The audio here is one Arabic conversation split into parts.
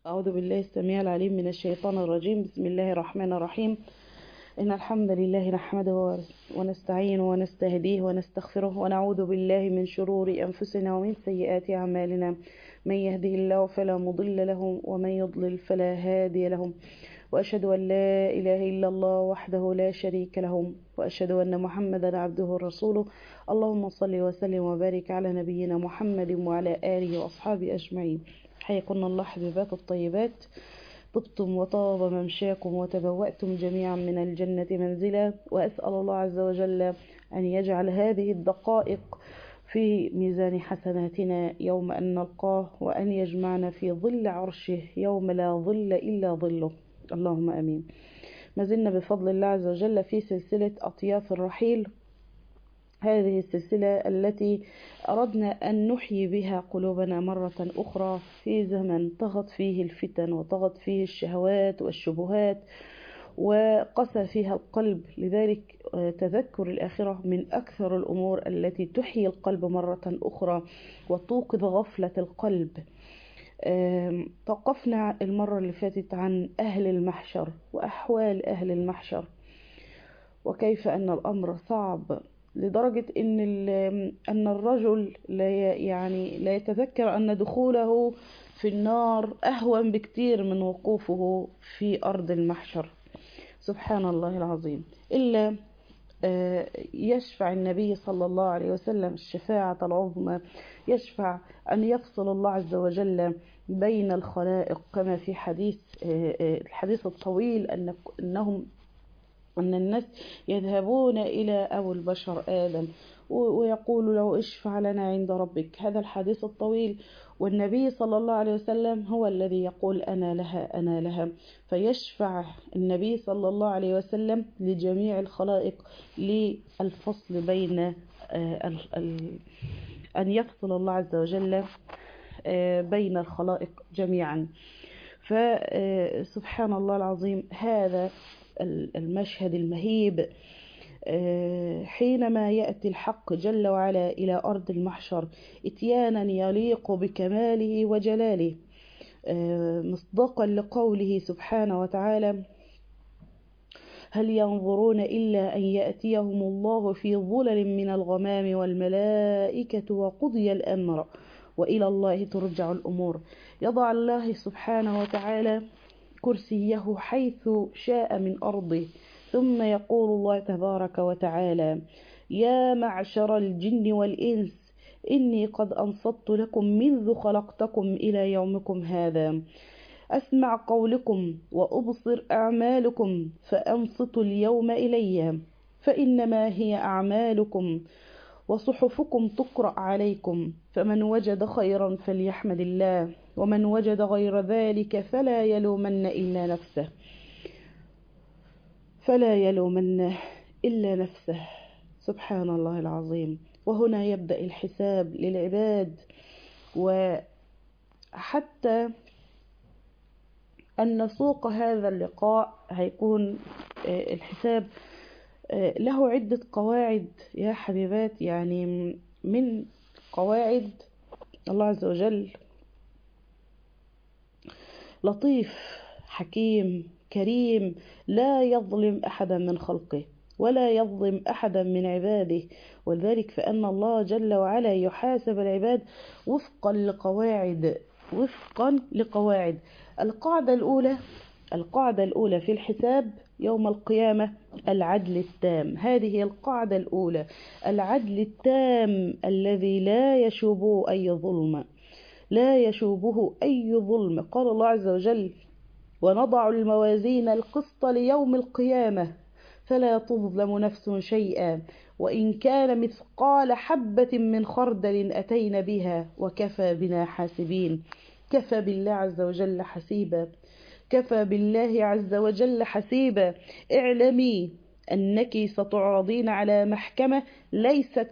أعوذ بالله السميع العليم من الشيطان الرجيم. بسم الله الرحمن الرحيم. إن الحمد لله نحمده ونستعينه ونستهديه ونستغفره ونعوذ بالله من شرور أنفسنا ومن سيئات أعمالنا. من يهده الله فلا مضل له ومن يضلل فلا هادي له، وأشهد أن لا إله إلا الله وحده لا شريك له، وأشهد أن محمدا عبده ورسوله. اللهم صل وسلم وبارك على نبينا محمد وعلى آله وأصحابه أجمعين. حياكم الله حبيبات الطيبات، طبتم وطاب ممشاكم وتبوأتم جميعا من الجنة منزلا، وأسأل الله عز وجل أن يجعل هذه الدقائق في ميزان حسناتنا يوم أن نلقاه، وأن يجمعنا في ظل عرشه يوم لا ظل إلا ظله، اللهم أمين. ما زلنا بفضل الله عز وجل في سلسلة أطياف الرحيل، هذه السلسلة التي أردنا أن نحيي بها قلوبنا مرة أخرى في زمن طغت فيه الفتن وطغت فيه الشهوات والشبهات وقسى فيها القلب. لذلك تذكر الآخرة من أكثر الأمور التي تحيي القلب مرة أخرى وتوقظ غفلة القلب. توقفنا المرة اللي فاتت عن أهل المحشر وأحوال أهل المحشر، وكيف أن الأمر صعب لدرجة أن الرجل لا يتذكر أن دخوله في النار أهون بكتير من وقوفه في أرض المحشر. سبحان الله العظيم. إلا يشفع النبي صلى الله عليه وسلم الشفاعة العظمى، يشفع أن يفصل الله عز وجل بين الخلائق، كما في الحديث الطويل أن الناس يذهبون إلى أبو البشر آدم ويقول له اشفع لنا عند ربك. هذا الحديث الطويل، والنبي صلى الله عليه وسلم هو الذي يقول أنا لها أنا لها، فيشفع النبي صلى الله عليه وسلم لجميع الخلائق للفصل بين أن يفصل الله عز وجل بين الخلائق جميعا. فسبحان الله العظيم، هذا المشهد المهيب حينما يأتي الحق جل وعلا إلى أرض المحشر إتيانا يليق بكماله وجلاله، مصداقا لقوله سبحانه وتعالى: هل ينظرون إلا أن يأتيهم الله في ظلل من الغمام والملائكة وقضي الأمر وإلى الله ترجع الأمور. يضع الله سبحانه وتعالى كرسيه حيث شاء من أرضه، ثم يقول الله تبارك وتعالى: يا معشر الجن والإنس إني قد أنصت لكم منذ خلقتكم إلى يومكم هذا، أسمع قولكم وأبصر أعمالكم فأنصتوا اليوم إلي، فإنما هي أعمالكم وصحفكم تقرأ عليكم، فمن وجد خيرا فليحمد الله، ومن وجد غير ذلك فلا يلومن إلا نفسه. سبحان الله العظيم. وهنا يبدأ الحساب للعباد، وحتى أن سوق هذا اللقاء هيكون الحساب له عدة قواعد يا حبيبات، يعني من قواعد الله عز وجل لطيف حكيم كريم، لا يظلم أحدا من خلقه ولا يظلم أحدا من عباده، وذلك فأن الله جل وعلا يحاسب العباد وفقا لقواعد. القاعدة الأولى في الحساب يوم القيامة العدل التام. هذه القاعدة الأولى، العدل التام الذي لا يشوبه أي ظلم. قال الله عز وجل: ونضع الموازين القسط ليوم القيامة فلا تظلم نفس شيئا وإن كان مثقال حبة من خردل أتينا بها وكفى بنا حاسبين. كفى بالله عز وجل حسيبا. اعلمي أنك ستعرضين على محكمة ليست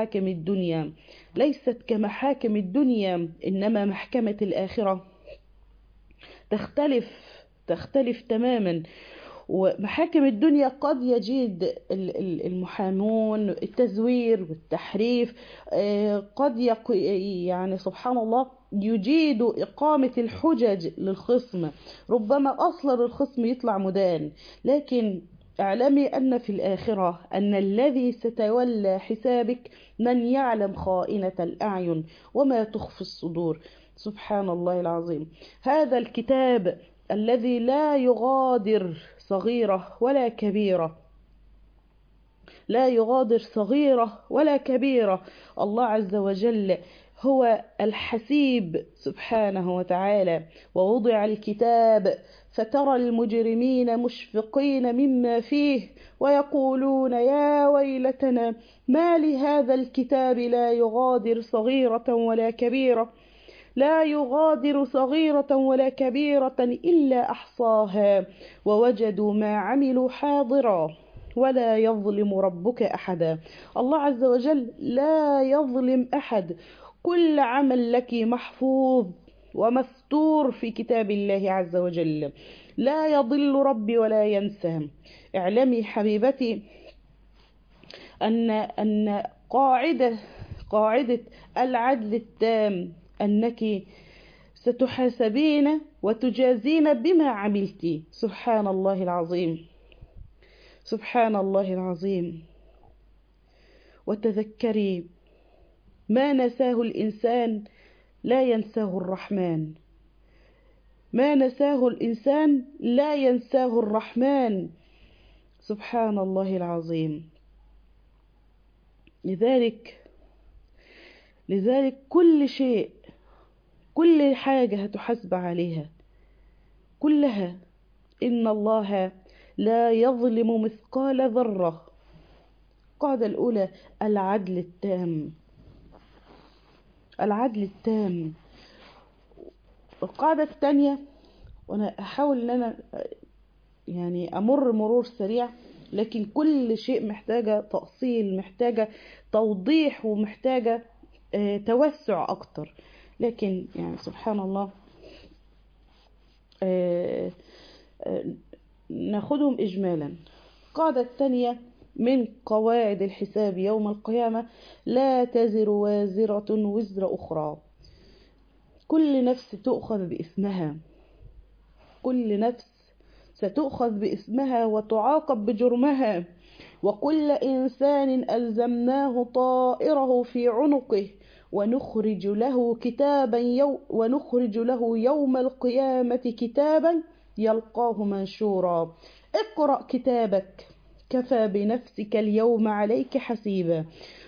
كمحاكم الدنيا، إنما محكمة الآخرة تختلف تماما. ومحاكم الدنيا قد يجيد المحامون التزوير والتحريف، قد يعني سبحان الله يجيد إقامة الحجج للخصم، ربما أصلا الخصم يطلع مدان. لكن اعلمي أن في الآخرة أن الذي ستولى حسابك من يعلم خائنة الأعين وما تخفي الصدور. سبحان الله العظيم. هذا الكتاب الذي لا يغادر صغيرة ولا كبيرة، لا يغادر صغيرة ولا كبيرة. الله عز وجل هو الحسيب سبحانه وتعالى. ووضع الكتاب فترى المجرمين مشفقين مما فيه ويقولون يا ويلتنا ما لهذا الكتاب لا يغادر صغيرة ولا كبيرة، لا يغادر صغيرة ولا كبيرة إلا أحصاها ووجدوا ما عملوا حاضرا ولا يظلم ربك أحدا. الله عز وجل لا يظلم أحد، كل عمل لك محفوظ ومستور في كتاب الله عز وجل، لا يضل ربي ولا ينسى. اعلمي حبيبتي أن قاعدة العدل التام أنك ستحاسبين وتجازين بما عملت. سبحان الله العظيم، سبحان الله العظيم. وتذكري ما نساه الإنسان لا ينساه الرحمن، ما نساه الإنسان لا ينساه الرحمن. سبحان الله العظيم. لذلك كل شيء، كل حاجة هتحاسب عليها كلها. إن الله لا يظلم مثقال ذرة. القاعدة الأولى العدل التام، العدل التام. القاعدة الثانية، وأنا أحاول أن أنا يعني أمر مرور سريع، لكن كل شيء محتاجة تأصيل، محتاجة توضيح، ومحتاجة توسع أكتر. لكن يعني سبحان الله ناخدهم إجمالا. القاعدة الثانية من قواعد الحساب يوم القيامة لا تزر وازرة وزر أخرى. كل نفس تؤخذ باسمها، كل نفس ستؤخذ باسمها وتعاقب بجرمها. وكل إنسان ألزمناه طائره في عنقه ونخرج له يوم القيامة كتابا يلقاه منشورا. اقرأ كتابك كفى بنفسك اليوم عليك حسيبا.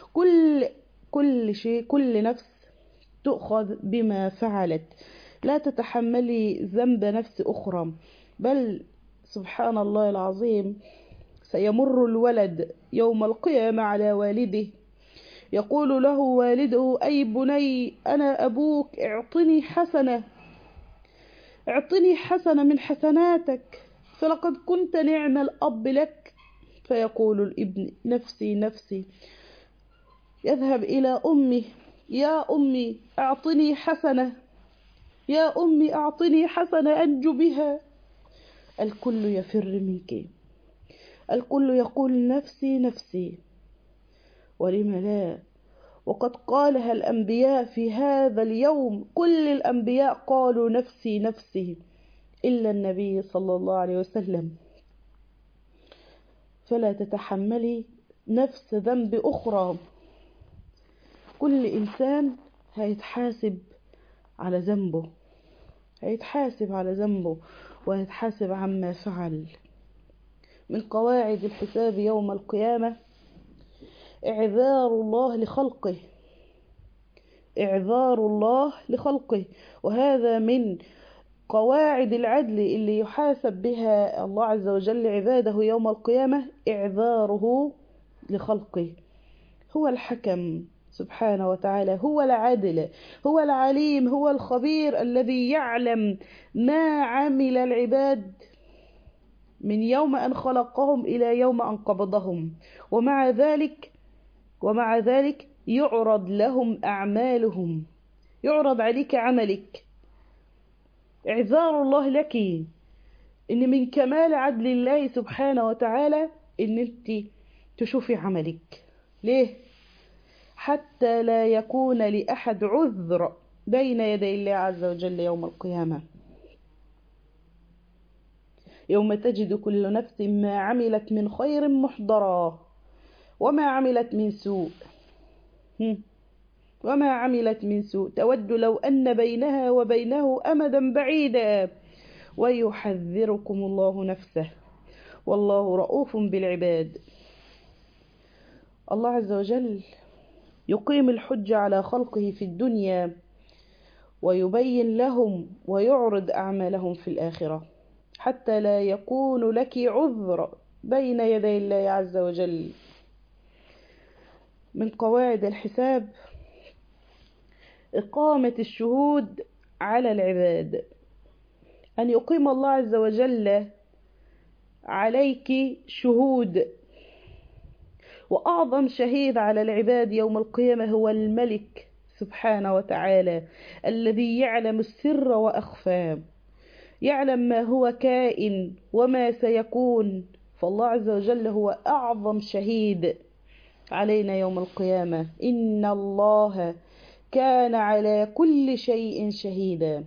كل شيء، كل نفس تؤخذ بما فعلت، لا تتحملي ذنب نفس أخرى. بل سبحان الله العظيم سيمر الولد يوم القيامة على والده يقول له والده أي بني أنا أبوك، اعطني حسنة، اعطني حسنة من حسناتك فلقد كنت نعم الأب لك. فيقول الابن نفسي نفسي، يذهب إلى أمه يا أمي أعطني حسنة، يا أمي أعطني حسنة أنجو بها. الكل يفر منك، الكل يقول نفسي نفسي. ولم لا؟ وقد قالها الأنبياء في هذا اليوم، كل الأنبياء قالوا نفسي نفسي إلا النبي صلى الله عليه وسلم. فلا تتحملي نفس ذنب أخرى. كل إنسان هيتحاسب على ذنبه، هيتحاسب على ذنبه وهيتحاسب عما فعل. من قواعد الحساب يوم القيامة إعذار الله لخلقه، إعذار الله لخلقه. وهذا من قواعد العدل اللي يحاسب بها الله عز وجل عباده يوم القيامة، إعذاره لخلقه. هو الحكم سبحانه وتعالى، هو العادل، هو العليم، هو الخبير الذي يعلم ما عمل العباد من يوم أن خلقهم إلى يوم أن قبضهم. ومع ذلك يعرض لهم أعمالهم، يعرض عليك عملك. إعذار الله لك إن من كمال عدل الله سبحانه وتعالى إن أنت تشوفي عملك. ليه؟ حتى لا يكون لأحد عذر بين يدي الله عز وجل يوم القيامة، يوم تجد كل نفس ما عملت من خير محضرا وما عملت من سوء وما عملت من سوء تود لو أن بينها وبينه أمدا بعيدا ويحذركم الله نفسه والله رؤوف بالعباد. الله عز وجل يقيم الحج على خلقه في الدنيا ويبين لهم ويعرض أعمالهم في الآخرة حتى لا يكون لك عذر بين يدي الله عز وجل. من قواعد الحساب إقامة الشهود على العباد، أن يقيم الله عز وجل عليك شهود. وأعظم شهيد على العباد يوم القيامة هو الملك سبحانه وتعالى الذي يعلم السر وأخفى، يعلم ما هو كائن وما سيكون. فالله عز وجل هو أعظم شهيد علينا يوم القيامة. إن الله كان على كل شيء شهيدا.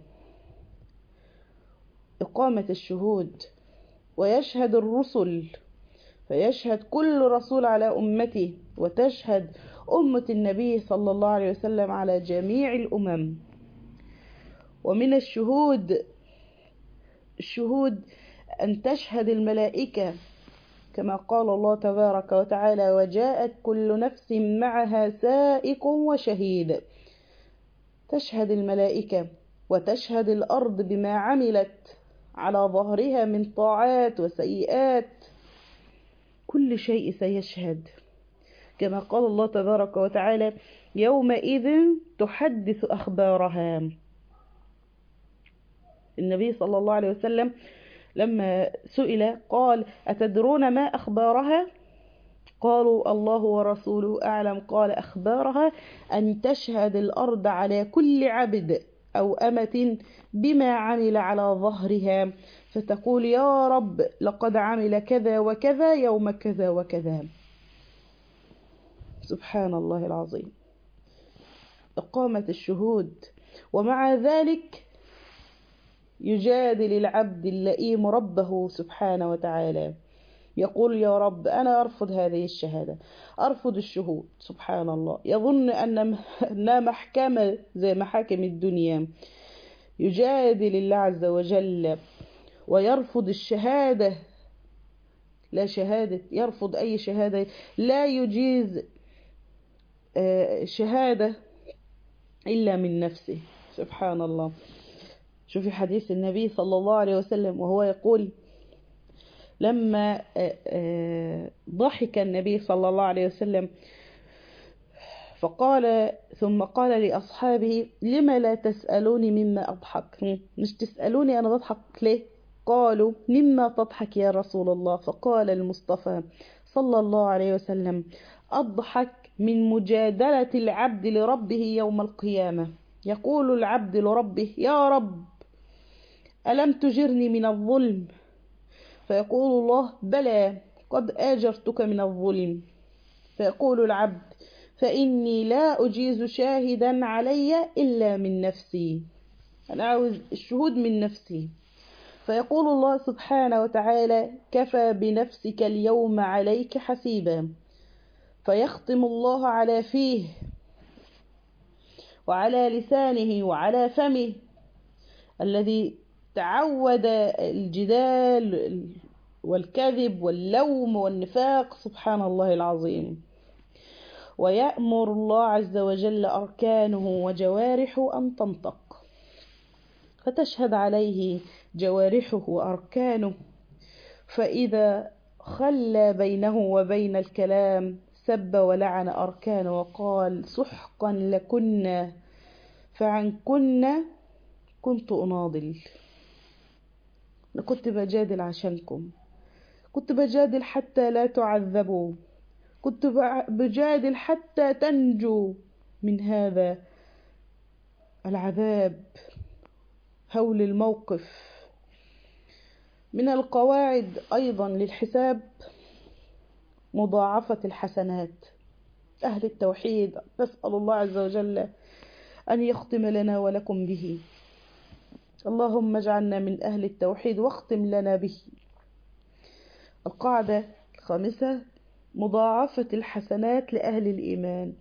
إقامة الشهود، ويشهد الرسل، فيشهد كل رسول على أمته، وتشهد أمة النبي صلى الله عليه وسلم على جميع الأمم. ومن الشهود أن تشهد الملائكة كما قال الله تبارك وتعالى وجاءت كل نفس معها سائق وشهيد. تشهد الملائكة وتشهد الأرض بما عملت على ظهرها من طاعات وسيئات، كل شيء سيشهد كما قال الله تبارك وتعالى يومئذ تحدث أخبارها. النبي صلى الله عليه وسلم لما سئل قال أتدرون ما أخبارها؟ قالوا الله ورسوله أعلم. قال أخبارها أن تشهد الأرض على كل عبد أو أمة بما عمل على ظهرها، فتقول يا رب لقد عمل كذا وكذا يوم كذا وكذا. سبحان الله العظيم. إقامة الشهود. ومع ذلك يجادل العبد اللئيم ربه سبحانه وتعالى، يقول يا رب أنا أرفض هذه الشهادة، أرفض الشهود. سبحان الله. يظن أنها محكمة زي محاكم الدنيا. يجادل الله عز وجل ويرفض الشهادة، لا شهادة، يرفض أي شهادة، لا يجيز شهادة إلا من نفسه. سبحان الله. شوفي حديث النبي صلى الله عليه وسلم وهو يقول لما ضحك النبي صلى الله عليه وسلم فقال ثم قال لأصحابه لما لا تسألوني مما أضحك؟ مش تسألوني أنا بضحك ليه؟ قالوا مما تضحك يا رسول الله؟ فقال المصطفى صلى الله عليه وسلم أضحك من مجادلة العبد لربه يوم القيامة. يقول العبد لربه يا رب ألم تجرني من الظلم؟ فيقول الله بلى قد آجرتك من الظلم. فيقول العبد فإني لا أجيز شاهدا علي إلا من نفسي، أنا عاوز الشهود من نفسي. فيقول الله سبحانه وتعالى كفى بنفسك اليوم عليك حسيبا. فيختم الله على فيه وعلى لسانه وعلى فمه الذي تعود الجدال والكذب واللوم والنفاق. سبحان الله العظيم. ويأمر الله عز وجل أركانه وجوارحه أن تنطق، فتشهد عليه جوارحه وأركانه، فإذا خلى بينه وبين الكلام سب ولعن أركانه وقال سحقا لكن فعنكن كنت أناضل. كنت بجادل عشانكم، كنت بجادل حتى لا تعذبوا، كنت بجادل حتى تنجوا من هذا العذاب هول الموقف. من القواعد أيضا للحساب مضاعفة الحسنات. أهل التوحيد نسأل الله عز وجل أن يختم لنا ولكم به. اللهم اجعلنا من أهل التوحيد واختم لنا به. القاعدة الخامسة مضاعفة الحسنات لأهل الإيمان.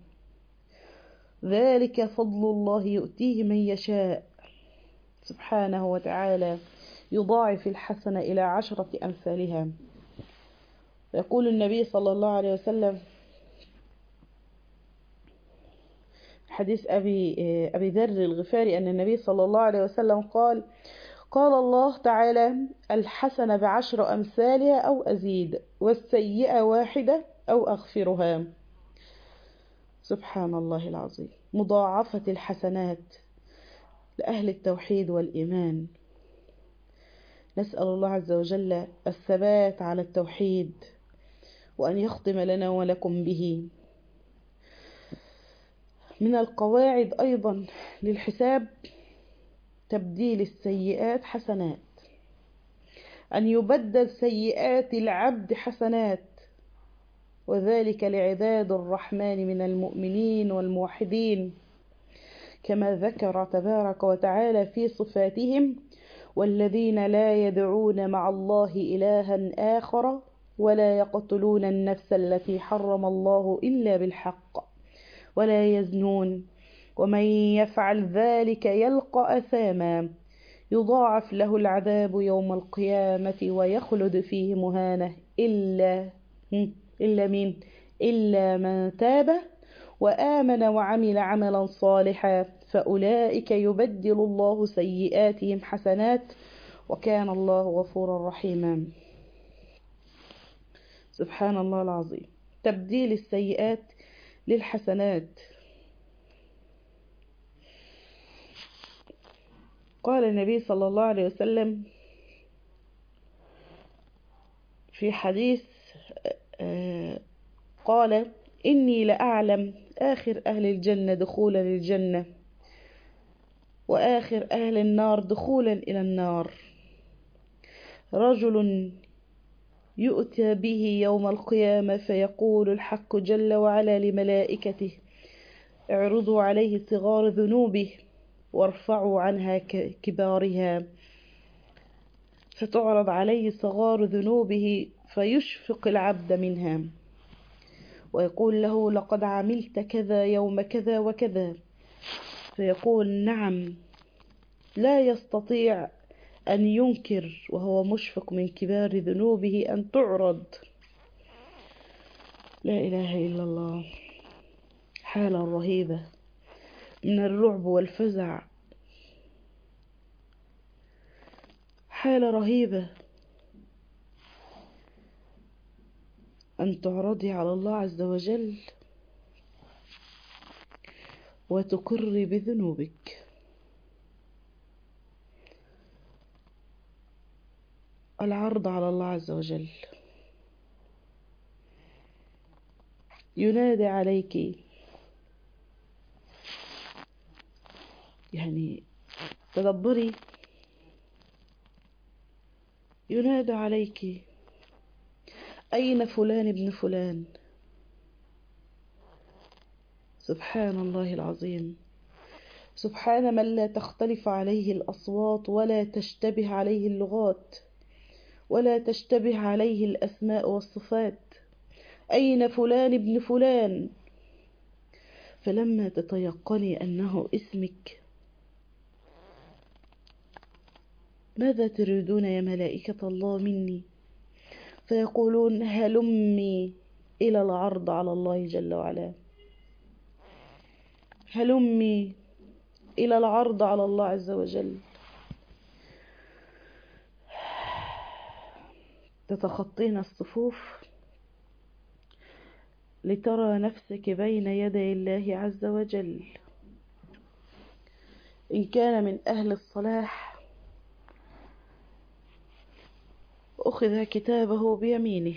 ذلك فضل الله يؤتيه من يشاء سبحانه وتعالى، يضاعف الحسنة إلى 10 أمثالها. يقول النبي صلى الله عليه وسلم حديث أبي ذر الغفاري أن النبي صلى الله عليه وسلم قال الله تعالى: الحسنة ب10 أمثالها أو أزيد، والسيئة واحدة أو أغفرها. سبحان الله العظيم. مضاعفة الحسنات لأهل التوحيد والإيمان. نسأل الله عز وجل الثبات على التوحيد وأن يختم لنا ولكم به. من القواعد أيضا للحساب تبديل السيئات حسنات، أن يبدل سيئات العبد حسنات، وذلك لعباد الرحمن من المؤمنين والموحدين، كما ذكر تبارك وتعالى في صفاتهم: والذين لا يدعون مع الله إلها آخر ولا يقتلون النفس التي حرم الله إلا بالحق ولا يزنون ومن يفعل ذلك يلقى أثاما يضاعف له العذاب يوم القيامة ويخلد فيه مهانة إلا من تاب وآمن وعمل عملا صالحا فأولئك يبدل الله سيئاتهم حسنات وكان الله غفورا رحيما. سبحان الله العظيم. تبديل السيئات للحسنات. قال النبي صلى الله عليه وسلم في حديث قال: إني لأعلم آخر أهل الجنة دخولا للجنة وآخر أهل النار دخولا إلى النار، رجل يؤتى به يوم القيامة فيقول الحق جل وعلا لملائكته: اعرضوا عليه صغار ذنوبه وارفعوا عنها كبارها، فتعرض عليه صغار ذنوبه فيشفق العبد منها ويقول له: لقد عملت كذا يوم كذا وكذا، فيقول: نعم. لا يستطيع أن ينكر وهو مشفق من كبار ذنوبه أن تعرض. لا إله إلا الله. حالة رهيبة من الرعب والفزع، حالة رهيبة أن تعرضي على الله عز وجل وتقر بذنوبك. العرض على الله عز وجل، ينادي عليك، يعني تدبري، ينادي عليك: أين فلان ابن فلان؟ سبحان الله العظيم. سبحان من لا تختلف عليه الأصوات ولا تشتبه عليه اللغات ولا تشتبه عليه الأسماء والصفات. أين فلان ابن فلان؟ فلما تتيقني أنه اسمك: ماذا تريدون يا ملائكة الله مني؟ فيقولون: هلمي إلى العرض على الله جل وعلا، هلمي إلى العرض على الله عز وجل. تتخطين الصفوف لترى نفسك بين يدي الله عز وجل. إن كان من أهل الصلاح أخذ كتابه بيمينه،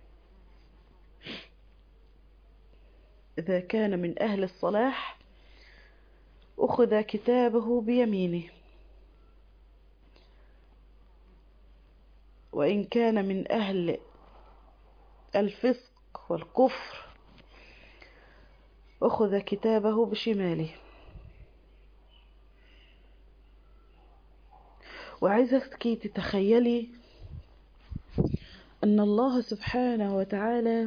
إذا كان من أهل الصلاح أخذ كتابه بيمينه وإن كان من أهل الفسق والكفر أخذ كتابه بشماله. وعايزك تتخيلي أن الله سبحانه وتعالى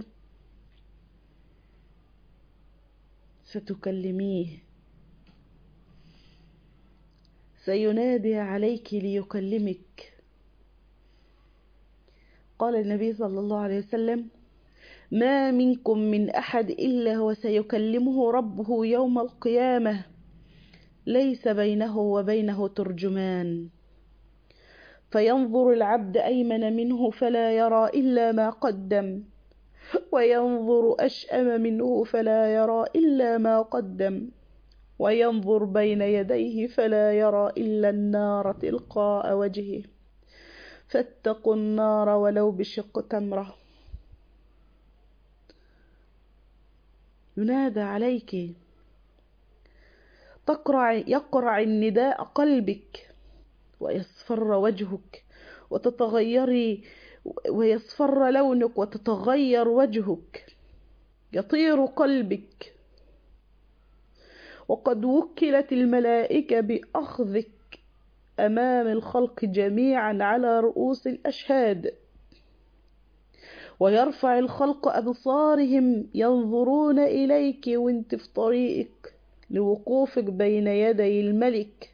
ستكلميه، سينادي عليك ليكلمك. قال النبي صلى الله عليه وسلم: ما منكم من أحد إلا وسيكلمه ربه يوم القيامة، ليس بينه وبينه ترجمان، فينظر العبد أيمن منه فلا يرى إلا ما قدم، وينظر أشأم منه فلا يرى إلا ما قدم، وينظر بين يديه فلا يرى إلا النار تلقاء وجهه، فاتقوا النار ولو بشق تمرة. ينادى عليك، يقرع النداء قلبك، ويصفر وجهك وتتغيري، ويصفر لونك وتتغير وجهك، يطير قلبك، وقد وكلت الملائكة بأخذك أمام الخلق جميعا على رؤوس الأشهاد، ويرفع الخلق أبصارهم ينظرون إليك وانت في طريقك لوقوفك بين يدي الملك،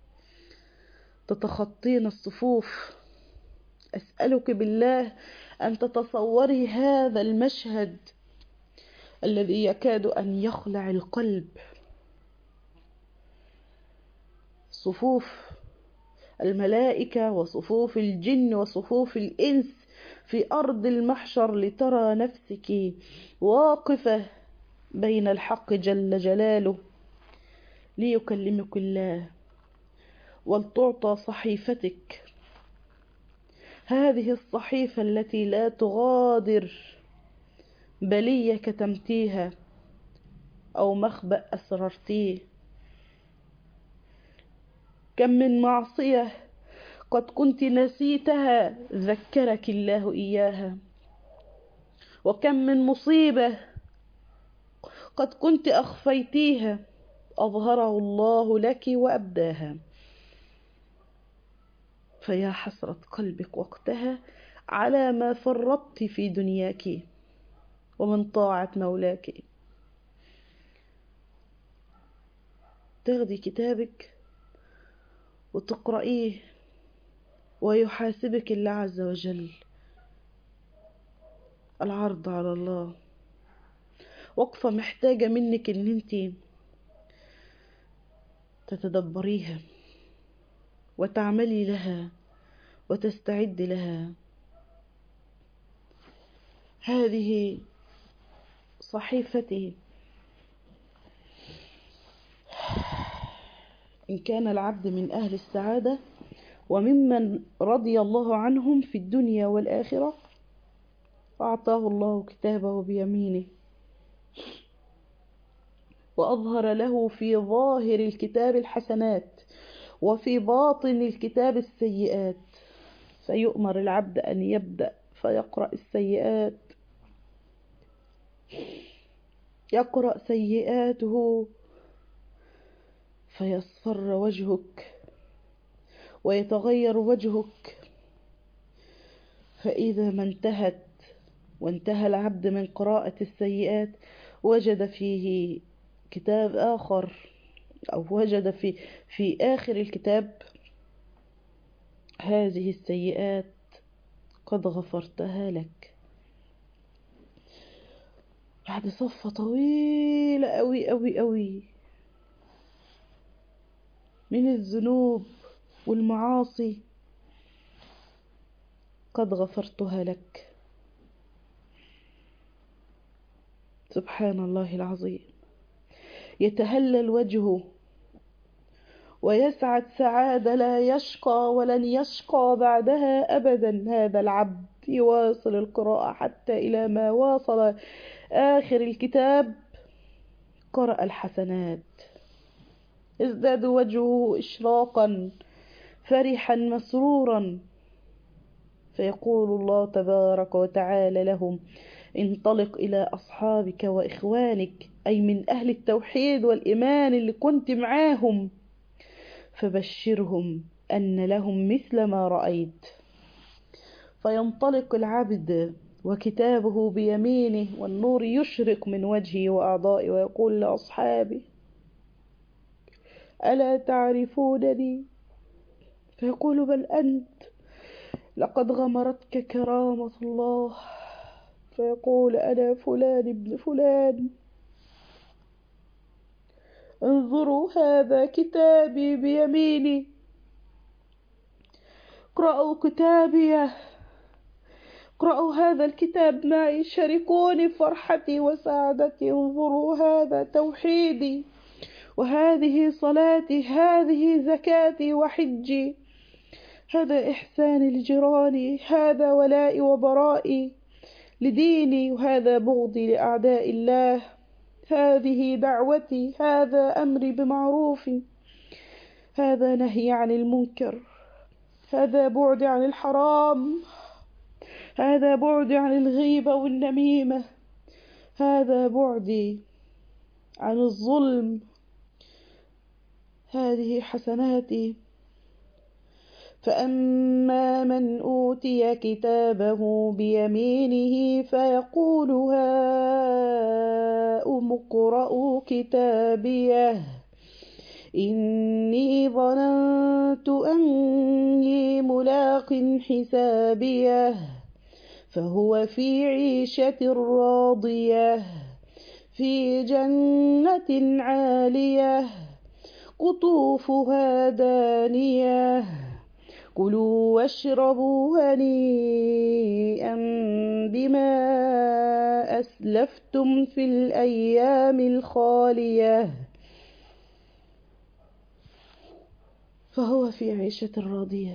تتخطين الصفوف. أسألك بالله أن تتصوري هذا المشهد الذي يكاد أن يخلع القلب. صفوف الملائكة وصفوف الجن وصفوف الإنس في أرض المحشر، لترى نفسك واقفة بين الحق جل جلاله ليكلمك الله، ولتعطى صحيفتك، هذه الصحيفة التي لا تغادر بلية كتمتيها أو مخبأ أسررتيه. كم من معصية قد كنت نسيتها ذكرك الله إياها، وكم من مصيبة قد كنت أخفيتيها أظهره الله لك وأبداها. فيا حسرة قلبك وقتها على ما فرطت في دنياك ومن طاعة مولاك. تاخدي كتابك وتقرأيه ويحاسبك الله عز وجل. العرض على الله وقفة محتاجة منك ان انت تتدبريها وتعملي لها وتستعد لها. هذه صحيفتي. إن كان العبد من أهل السعادة وممن رضي الله عنهم في الدنيا والآخرة، أعطاه الله كتابه بيمينه، وأظهر له في ظاهر الكتاب الحسنات وفي باطن الكتاب السيئات، فيؤمر العبد أن يبدأ فيقرأ السيئات، يقرأ سيئاته فيصفر وجهك ويتغير وجهك. فإذا ما وانتهى العبد من قراءة السيئات، وجد فيه كتاب آخر، أو وجد في آخر الكتاب: هذه السيئات قد غفرتها لك. بعد صفة طويلة أوي أوي أوي من الذنوب والمعاصي، قد غفرتها لك. سبحان الله العظيم. يتهلل وجهه ويسعد سعادة لا يشقى ولن يشقى بعدها أبدا. هذا العبد يواصل القراءة حتى إلى ما واصل آخر الكتاب، قرأ الحسنات، ازداد وجهه إشراقا فرحا مسرورا. فيقول الله تبارك وتعالى لهم: انطلق إلى أصحابك وإخوانك، أي من أهل التوحيد والإيمان اللي كنت معاهم، فبشرهم أن لهم مثل ما رأيت. فينطلق العبد وكتابه بيمينه والنور يشرق من وجهه وأعضائه، ويقول لأصحابه: ألا تعرفونني؟ فيقول: بل أنت، لقد غمرتك كرامة الله. فيقول: أنا فلان ابن فلان، انظروا هذا كتابي بيميني، اقرأوا كتابي، اقرأوا هذا الكتاب معي، شاركوني فرحتي وسعادتي، انظروا هذا توحيدي، وهذه صلاتي، هذه زكاتي وحجي، هذا إحساني لجيراني، هذا ولائي وبرائي لديني، وهذا بغضي لأعداء الله، هذه دعوتي، هذا أمري بمعروف، هذا نهي عن المنكر، هذا بعد عن الحرام، هذا بعد عن الغيبة والنميمة، هذا بعدي عن الظلم، هذه حسناتي. فأما من أوتي كتابه بيمينه فيقول: هاؤم اقرءوا كتابيه، إني ظننت أني ملاق حسابيه، فهو في عيشة راضية في جنة عالية قطوفها دانية، كلوا واشربوا هنيئا بما أسلفتم في الأيام الخالية، فهو في عيشة راضية،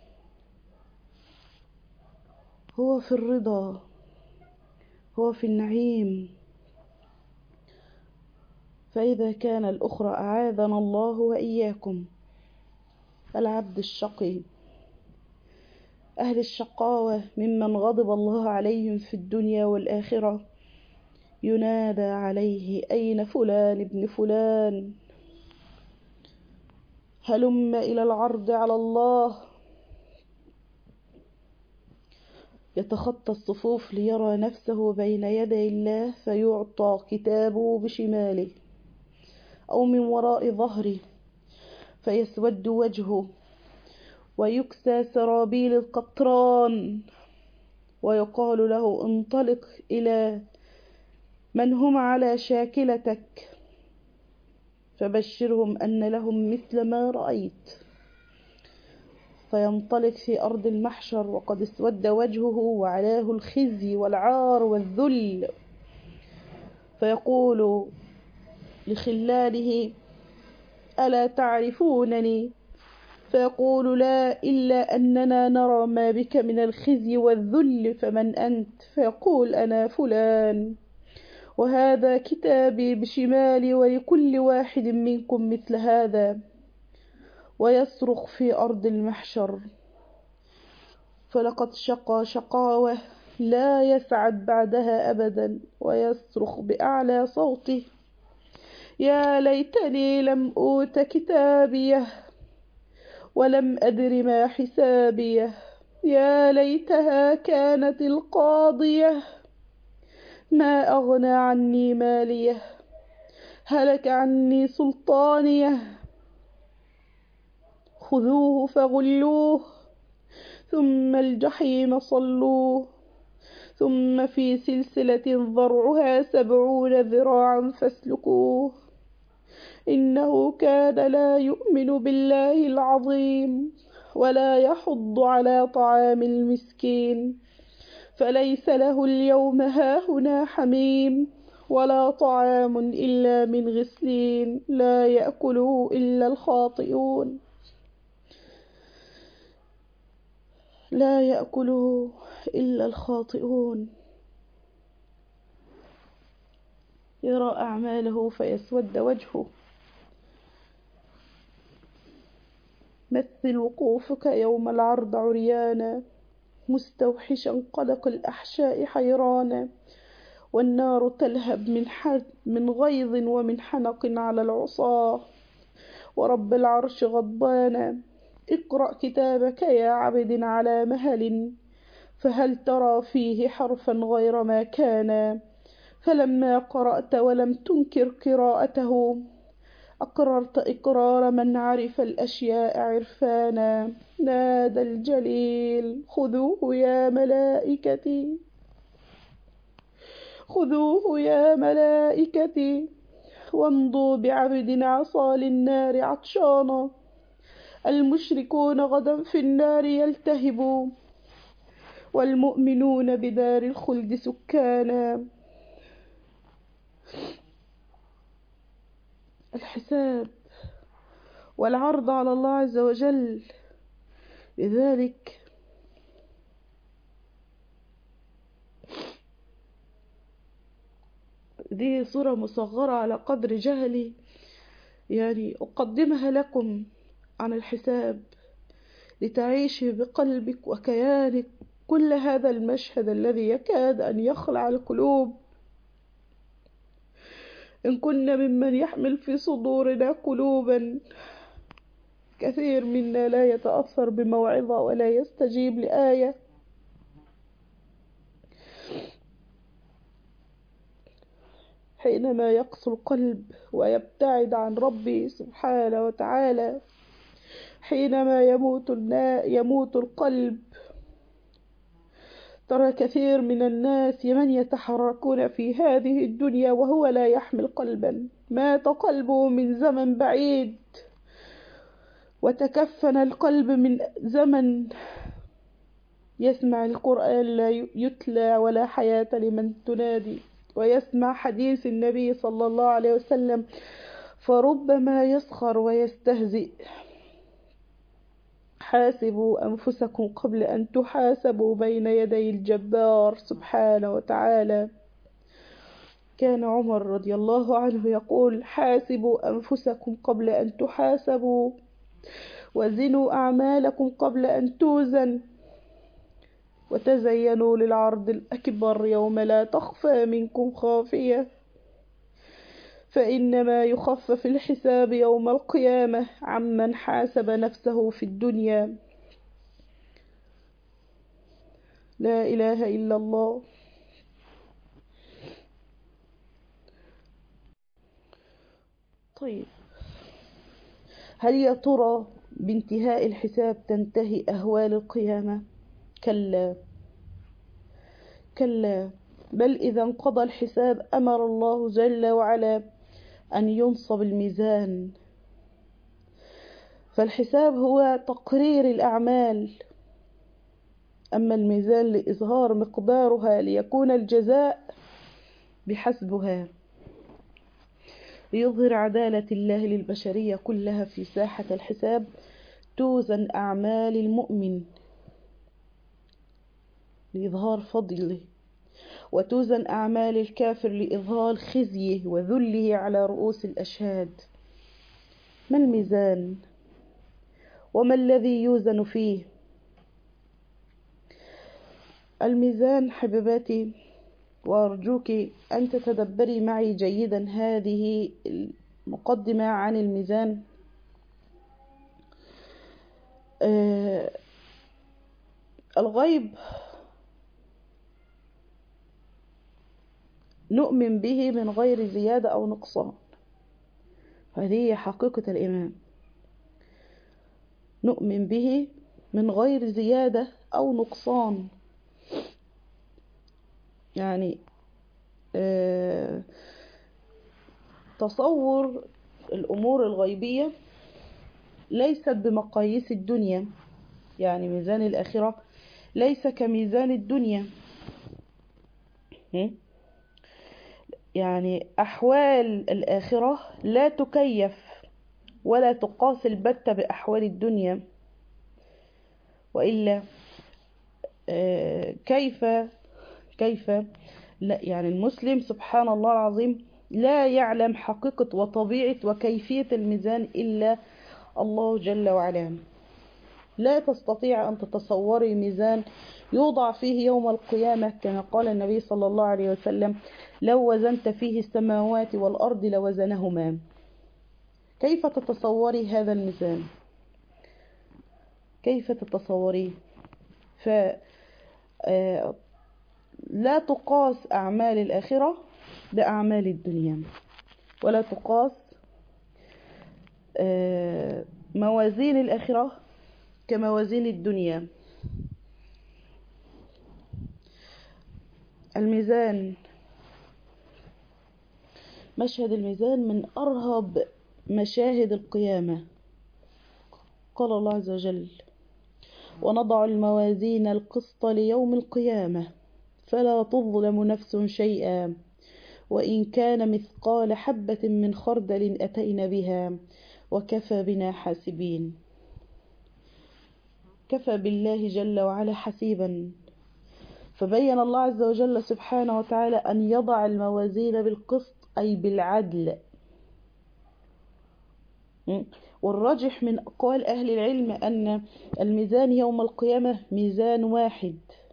هو في الرضا، هو في النعيم. فإذا كان الأخرى أعاذنا الله وإياكم العبد الشقي، أهل الشقاوة ممن غضب الله عليهم في الدنيا والآخرة، ينادى عليه: أين فلان ابن فلان؟ هلم إلى العرض على الله. يتخطى الصفوف ليرى نفسه بين يدي الله، فيعطى كتابه بشماله أو من وراء ظهره، فيسود وجهه ويكسى سرابيل القطران، ويقال له: انطلق إلى من هم على شاكلتك، فبشرهم أن لهم مثل ما رأيت. فينطلق في أرض المحشر وقد اسود وجهه وعلاه الخزي والعار والذل، فيقول لخلانه: ألا تعرفونني؟ فيقول: لا، إلا أننا نرى ما بك من الخزي والذل، فمن أنت؟ فيقول: أنا فلان، وهذا كتابي بشمالي، ولكل واحد منكم مثل هذا. ويصرخ في أرض المحشر، فلقد شقى شقاوة لا يسعد بعدها أبدا، ويصرخ بأعلى صوته: يا ليتني لم أوت كتابيه، ولم أدر ما حسابيه، يا ليتها كانت القاضية، ما أغنى عني ماليه، هلك عني سلطانيه، خذوه فغلوه، ثم الجحيم صلوه، ثم في سلسلة ذرعها 70 ذراعا فاسلكوه، إنه كان لا يؤمن بالله العظيم، ولا يحض على طعام المسكين، فليس له اليوم هاهنا حميم، ولا طعام إلا من غسلين، لا يأكله إلا الخاطئون، لا يأكله إلا الخاطئون. يرى أعماله فيسود وجهه. مثل وقوفك يوم العرض عريانا، مستوحشا قلق الأحشاء حيرانا، والنار تلهب من غيظ ومن حنق على العصاة، ورب العرش غضبانا. اقرأ كتابك يا عبد على مهل، فهل ترى فيه حرفا غير ما كان؟ فلما قرأت ولم تنكر قراءته، أقررت إقرار من عرف الأشياء عرفانا. نادى الجليل خذوه يا ملائكتي، خذوه يا ملائكتي، وامضوا بعبد عصى للنار عطشانا. المشركون غدا في النار يلتهبوا، والمؤمنون بدار الخلد سكانا. الحساب والعرض على الله عز وجل. لذلك دي صورة مصغرة على قدر جهلي يعني أقدمها لكم عن الحساب، لتعيشي بقلبك وكيانك كل هذا المشهد الذي يكاد أن يخلع القلوب. إن كنا ممن يحمل في صدورنا قلوبا، كثير منا لا يتأثر بموعظة ولا يستجيب لآية. حينما يقسو القلب ويبتعد عن ربي سبحانه وتعالى، حينما يموت القلب، ترى كثير من الناس من يتحركون في هذه الدنيا وهو لا يحمل قلبا، مات قلبه من زمن بعيد، وتكفن القلب من زمن يسمع القرآن لا يتلى ولا حياة لمن تنادي، ويسمع حديث النبي صلى الله عليه وسلم فربما يسخر ويستهزئ. حاسبوا أنفسكم قبل أن تحاسبوا بين يدي الجبار سبحانه وتعالى. كان عمر رضي الله عنه يقول: حاسبوا أنفسكم قبل أن تحاسبوا، وزنوا أعمالكم قبل أن توزن، وتزينوا للعرض الأكبر يوم لا تخفى منكم خافية، فإنما يخفف الحساب يوم القيامة عمن حاسب نفسه في الدنيا. لا إله إلا الله. طيب، هل يا ترى بانتهاء الحساب تنتهي أهوال القيامة؟ كلا كلا، بل إذا انقضى الحساب أمر الله جل وعلا أن ينصب الميزان. فالحساب هو تقرير الأعمال، أما الميزان لإظهار مقدارها ليكون الجزاء بحسبها، ليظهر عدالة الله للبشرية كلها في ساحة الحساب. توزن أعمال المؤمن لإظهار فضله، وتوزن أعمال الكافر لإظهار خزيه وذله على رؤوس الأشهاد. ما الميزان؟ وما الذي يوزن فيه؟ الميزان حبيباتي، وأرجوك أن تتدبري معي جيدا هذه المقدمة عن الميزان. الغيب نؤمن به من غير زيادة أو نقصان، هذه حقيقة الإيمان. نؤمن به من غير زيادة أو نقصان، يعني تصور الأمور الغيبية ليست بمقاييس الدنيا، يعني ميزان الآخرة ليس كميزان الدنيا. يعني أحوال الآخرة لا تكيف ولا تقاس البتة بأحوال الدنيا، وإلا كيف لا، يعني المسلم سبحان الله العظيم لا يعلم حقيقة وطبيعة وكيفية الميزان إلا الله جل وعلا. لا تستطيع أن تتصوري ميزان يوضع فيه يوم القيامة كما قال النبي صلى الله عليه وسلم: لو وزنت فيه السماوات والأرض لوزنهما. كيف تتصوري هذا الميزان؟ كيف تتصوريه؟ لا تقاس أعمال الآخرة بأعمال الدنيا، ولا تقاس موازين الآخرة كموازين الدنيا. الميزان، مشهد الميزان من أرهب مشاهد القيامة. قال الله عز وجل: ونضع الموازين القسط ليوم القيامة فلا تظلم نفس شيئا وإن كان مثقال حبة من خردل أتينا بها وكفى بنا حاسبين. كفى بالله جل وعلا حسيبا. فبين الله عز وجل سبحانه وتعالى أن يضع الموازين بالقسط أي بالعدل. والراجح من أقوال أهل العلم أن الميزان يوم القيامة ميزان واحد.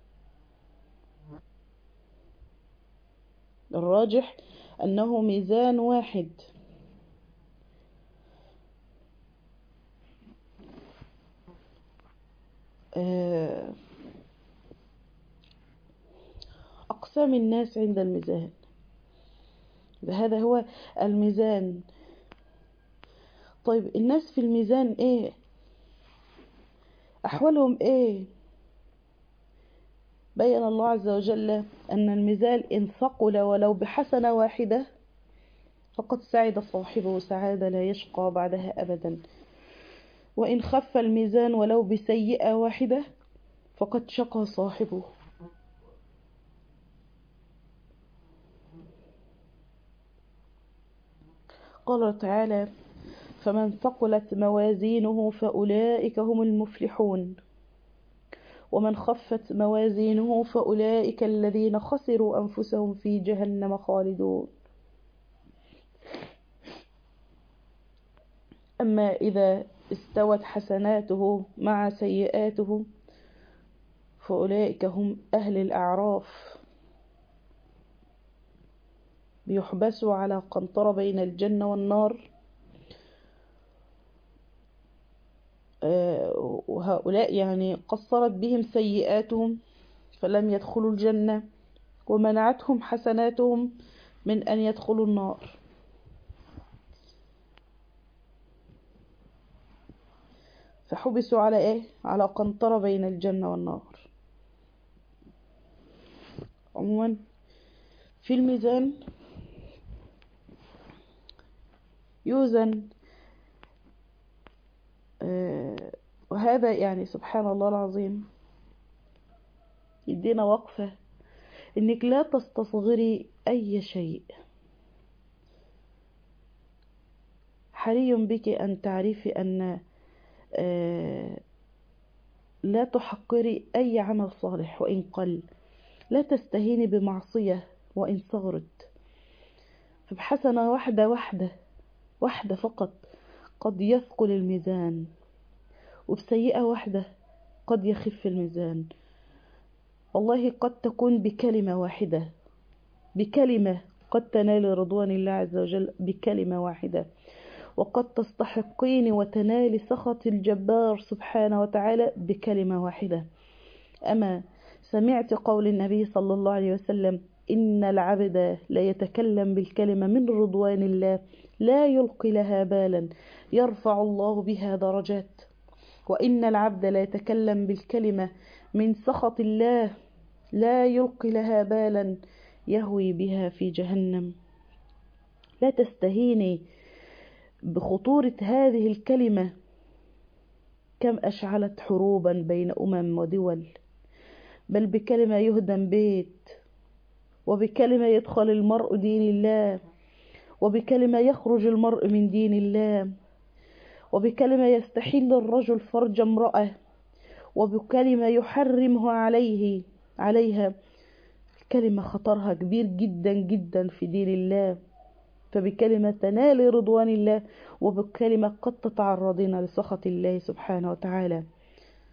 الراجح أنه ميزان واحد. أقسام الناس عند الميزان، هذا هو الميزان. طيب الناس في الميزان إيه؟ أحوالهم إيه؟ بين الله عز وجل أن الميزان إن ثقل ولو بحسنة واحدة فقد سعد صاحبه سعادة لا يشقى بعدها أبدا، وإن خف الميزان ولو بسيئة واحدة فقد شقى صاحبه. قال تعالى: فمن ثقلت موازينه فأولئك هم المفلحون ومن خفت موازينه فأولئك الذين خسروا أنفسهم في جهنم خالدون. أما إذا استوت حسناته مع سيئاته فأولئك هم أهل الأعراف، بيحبسوا على قنطرة بين الجنة والنار. وهؤلاء يعني قصرت بهم سيئاتهم فلم يدخلوا الجنة، ومنعتهم حسناتهم من أن يدخلوا النار. فحبسوا على إيه؟ على قنطرة بين الجنة والنار. عموما في الميزان يوزن، وهذا يعني سبحان الله العظيم يدينا وقفة إنك لا تستصغري أي شيء. حري بك أن تعرفي أن لا تحقري أي عمل صالح وإن قل، لا تستهيني بمعصية وإن صغرت، فبحسنة واحدة فقط قد يثقل الميزان، وبسيئة واحدة قد يخف الميزان. والله قد تكون بكلمة واحدة، بكلمة قد تنال رضوان الله عز وجل بكلمة واحدة، وقد تستحقين وتنال سخط الجبار سبحانه وتعالى بكلمة واحدة. أما سمعت قول النبي صلى الله عليه وسلم: إن العبد لا يتكلم بالكلمة من رضوان الله لا يلقي لها بالا يرفع الله بها درجات، وإن العبد لا يتكلم بالكلمة من سخط الله لا يلقي لها بالا يهوي بها في جهنم. لا تستهيني بخطورة هذه الكلمة، كم أشعلت حروبا بين ودول، بل بكلمة يهدم بيت، وبكلمة يدخل المرء دين الله، وبكلمة يخرج المرء من دين الله، وبكلمة يستحل الرجل فرج امرأة، وبكلمة يحرمه عليها. الكلمة خطرها كبير جدا جدا في دين الله، فبكلمة تنال رضوان الله، وبكلمة قد تتعرضين لسخط الله سبحانه وتعالى.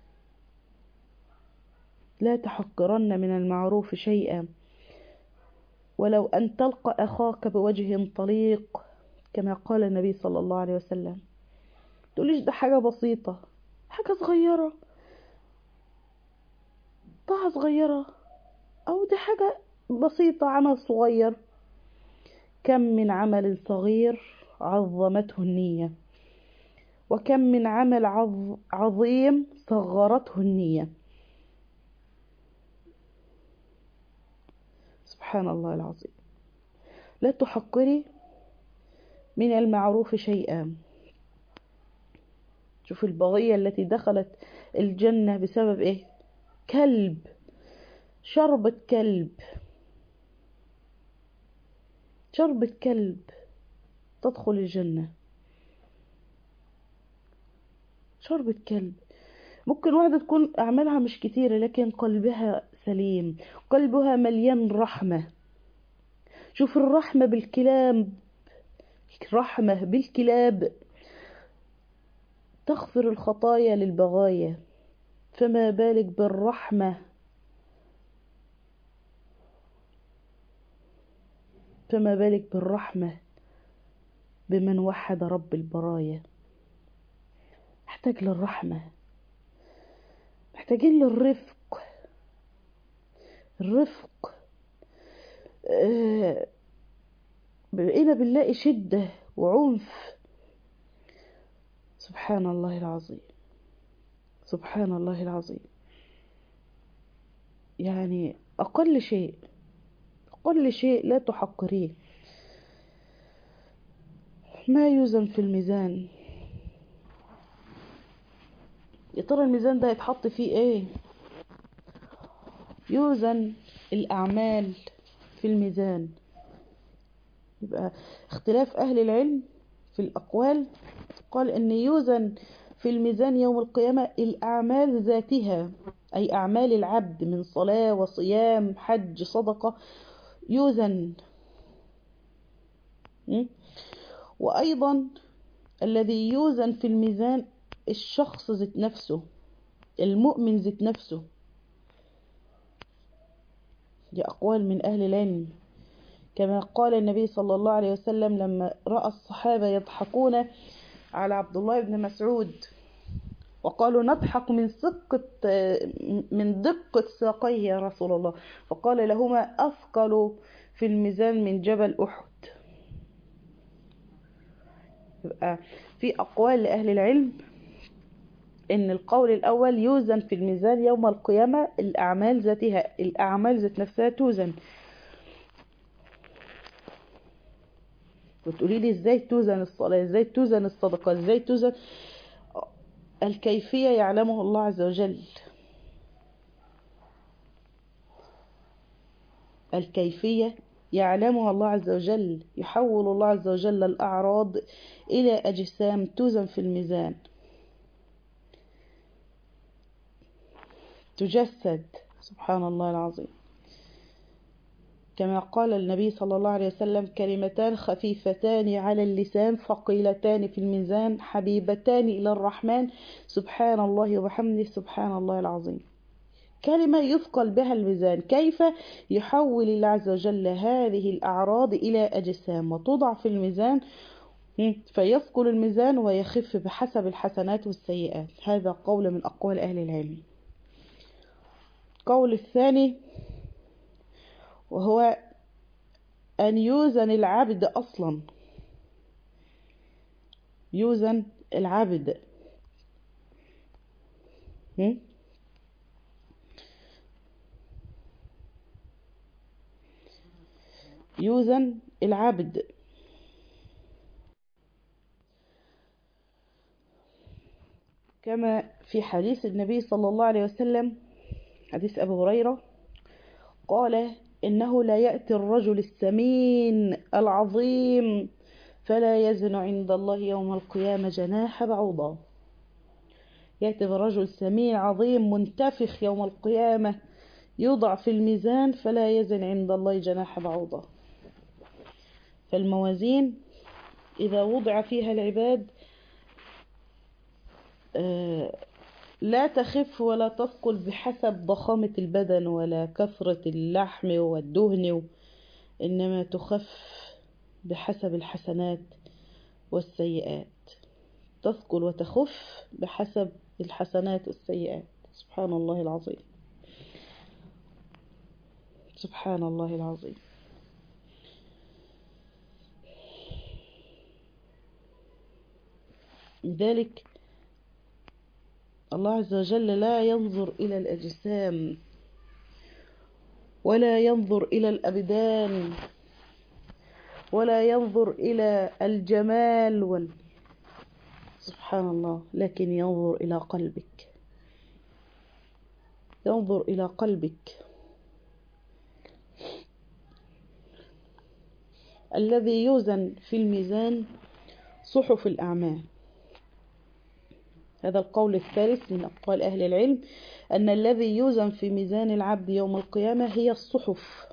لا تحقرن من المعروف شيئا ولو أن تلقى أخاك بوجه طليق، كما قال النبي صلى الله عليه وسلم. تقوليش ده حاجة بسيطة، حاجة صغيرة، طاعة صغيرة، أو دي حاجة بسيطة، عمل صغير. كم من عمل صغير عظمته النية، وكم من عمل عظيم صغرته النية. سبحان الله العظيم. لا تحقري من المعروف شيئا. شوف البغية التي دخلت الجنة بسبب ايه؟ كلب، شربة كلب، شربة كلب تدخل الجنة. شربة كلب. ممكن واحدة تكون أعمالها مش كتيرة لكن قلبها سليم، قلبها مليان رحمة. شوف الرحمة بالكلاب، رحمة بالكلاب تغفر الخطايا للبغايا، فما بالك بالرحمة، فما بالك بالرحمة بمن وحد رب البرايا. محتاج للرحمة، محتاجين للرفق. الرفق بقينا بنلاقي شدة وعنف. سبحان الله العظيم، سبحان الله العظيم. يعني أقل شيء، أقل شيء لا تحقريه. ما يوزن في الميزان. يا ترى الميزان ده هيتحط فيه ايه؟ يوزن الأعمال في الميزان. يبقى اختلاف أهل العلم في الأقوال. قال أن يوزن في الميزان يوم القيامة الأعمال ذاتها، أي أعمال العبد من صلاة وصيام حج صدقة، يوزن. وأيضا الذي يوزن في الميزان الشخص ذات نفسه، المؤمن ذات نفسه. دي أقوال من أهل العلم. كما قال النبي صلى الله عليه وسلم لما رأى الصحابة يضحكون على عبد الله بن مسعود وقالوا نضحك من دقة ساقيه يا رسول الله، فقال لهما أثقل في الميزان من جبل أحد. يبقى في أقوال لأهل العلم إن القول الأول يوزن في الميزان يوم القيامة الأعمال ذاتها، الأعمال ذات نفسها توزن. وتقولي لي ازاي توزن الصلاة، ازاي توزن الصدقة، ازاي توزن؟ الكيفية يعلمه الله عز وجل. الكيفية يعلمها الله عز وجل. يحول الله عز وجل الأعراض إلى أجسام توزن في الميزان، تجسد. سبحان الله العظيم. كما قال النبي صلى الله عليه وسلم كلمتان خفيفتان على اللسان ثقيلتان في الميزان حبيبتان إلى الرحمن سبحان الله وبحمده سبحان الله العظيم. كلمة يثقل بها الميزان. كيف يحول الله عز وجل هذه الأعراض إلى أجسام وتوضع في الميزان فيثقل الميزان ويخف بحسب الحسنات والسيئات. هذا قول من أقوال أهل العلم. قول الثاني وهو أن يوزن العبد أصلا. يوزن العبد. يوزن العبد كما في حديث النبي صلى الله عليه وسلم، حديث أبو هريرة، قال إنه لا يأتي الرجل السمين العظيم فلا يزن عند الله يوم القيامة جناح بعوضة. يأتي الرجل سمين عظيم منتفخ يوم القيامة يوضع في الميزان فلا يزن عند الله جناح بعوضة. فالموازين إذا وضع فيها العباد لا تخف ولا تثقل بحسب ضخامة البدن ولا كثرة اللحم والدهن، إنما تخف بحسب الحسنات والسيئات. تثقل وتخف بحسب الحسنات والسيئات. سبحان الله العظيم، سبحان الله العظيم. لذلك الله عز وجل لا ينظر إلى الأجسام ولا ينظر إلى الأبدان ولا ينظر إلى الجمال سبحان الله، لكن ينظر إلى قلبك، ينظر إلى قلبك الذي يوزن في الميزان صحف الأعمال. هذا القول الثالث من أقوال أهل العلم، أن الذي يوزن في ميزان العبد يوم القيامة هي الصحف.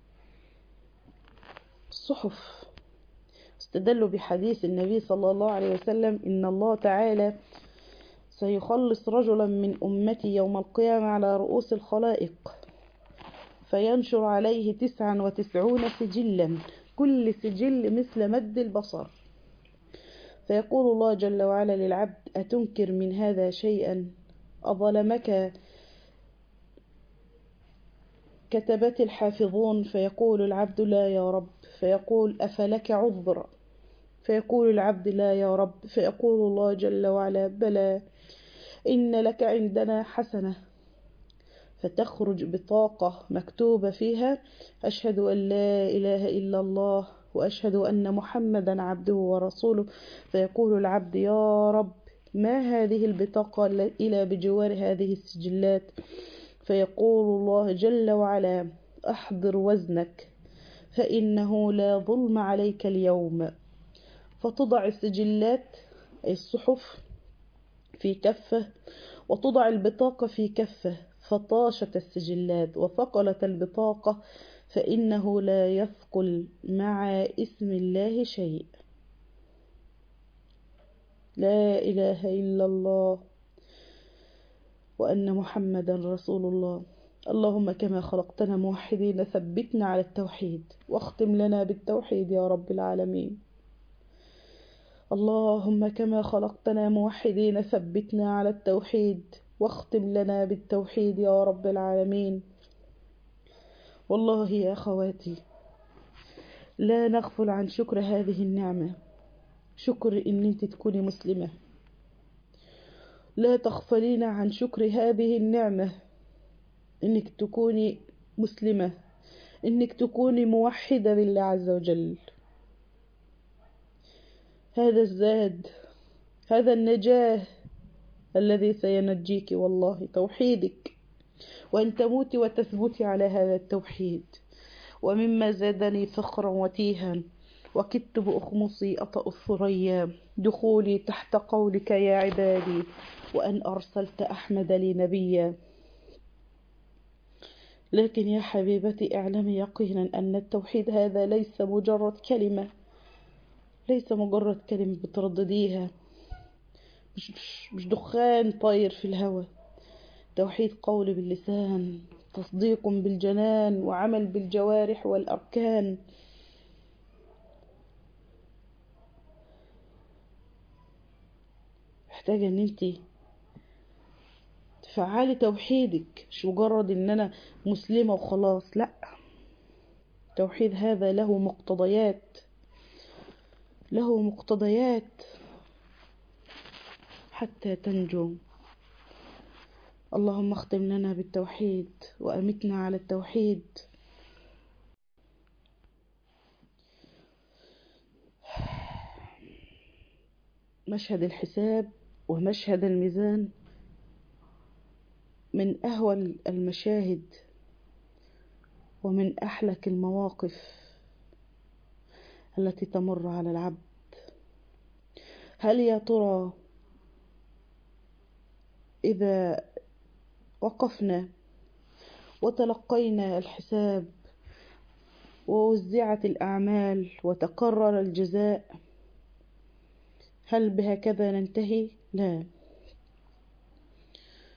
الصحف استدلوا بحديث النبي صلى الله عليه وسلم: إن الله تعالى سيخلص رجلا من أمتي يوم القيامة على رؤوس الخلائق، فينشر عليه 99 سجلا، كل سجل مثل مد البصر، فيقول الله جل وعلا للعبد: أتنكر من هذا شيئا؟ أظلمك كتبت الحافظون؟ فيقول العبد: لا يا رب. فيقول: أفلك عذر؟ فيقول العبد: لا يا رب. فيقول الله جل وعلا: بلى، إن لك عندنا حسنة. فتخرج بطاقة مكتوب فيها: أشهد أن لا إله إلا الله وأشهد أن محمدا عبده ورسوله. فيقول العبد: يا رب، ما هذه البطاقة إلى بجوار هذه السجلات؟ فيقول الله جل وعلا: أحضر وزنك فإنه لا ظلم عليك اليوم. فتضع السجلات أي الصحف في كفة، وتضع البطاقة في كفة، فطاشت السجلات وثقلت البطاقة، فإنه لا يثقل مع اسم الله شيء. لا إله إلا الله وأن محمدا رسول الله. اللهم كما خلقتنا موحدين ثبتنا على التوحيد، واختم لنا بالتوحيد يا رب العالمين. اللهم كما خلقتنا موحدين ثبتنا على التوحيد، واختم لنا بالتوحيد يا رب العالمين. والله يا أخواتي، لا نغفل عن شكر هذه النعمة، شكر إن أنت تكوني مسلمة. لا تغفلين عن شكر هذه النعمة، إنك تكوني مسلمة، إنك تكوني موحدة بالله عز وجل. هذا الزاد، هذا النجاة الذي سينجيك والله توحيدك، وأن تموتي وتثبتي على هذا التوحيد. ومما زادني فخرا وتيها وكدت بأخمصي أطأ الثريا دخولي تحت قولك يا عبادي، وأن أرسلت أحمد لي نبيا. لكن يا حبيبتي اعلمي يقينا أن التوحيد هذا ليس مجرد كلمة، ليس مجرد كلمة بتردديها، مش دخان طاير في الهواء. توحيد قول باللسان، تصديق بالجنان، وعمل بالجوارح والأركان. محتاجة ان انتي تفعلي توحيدك، مش مجرد ان انا مسلمة وخلاص، لا. التوحيد هذا له مقتضيات، له مقتضيات حتى تنجو. اللهم اختم لنا بالتوحيد وأمتنا على التوحيد. مشهد الحساب ومشهد الميزان من أهول المشاهد ومن أحلك المواقف التي تمر على العبد. هل يا ترى إذا وقفنا وتلقينا الحساب ووزعت الأعمال وتقرر الجزاء، هل بهكذا ننتهي؟ لا.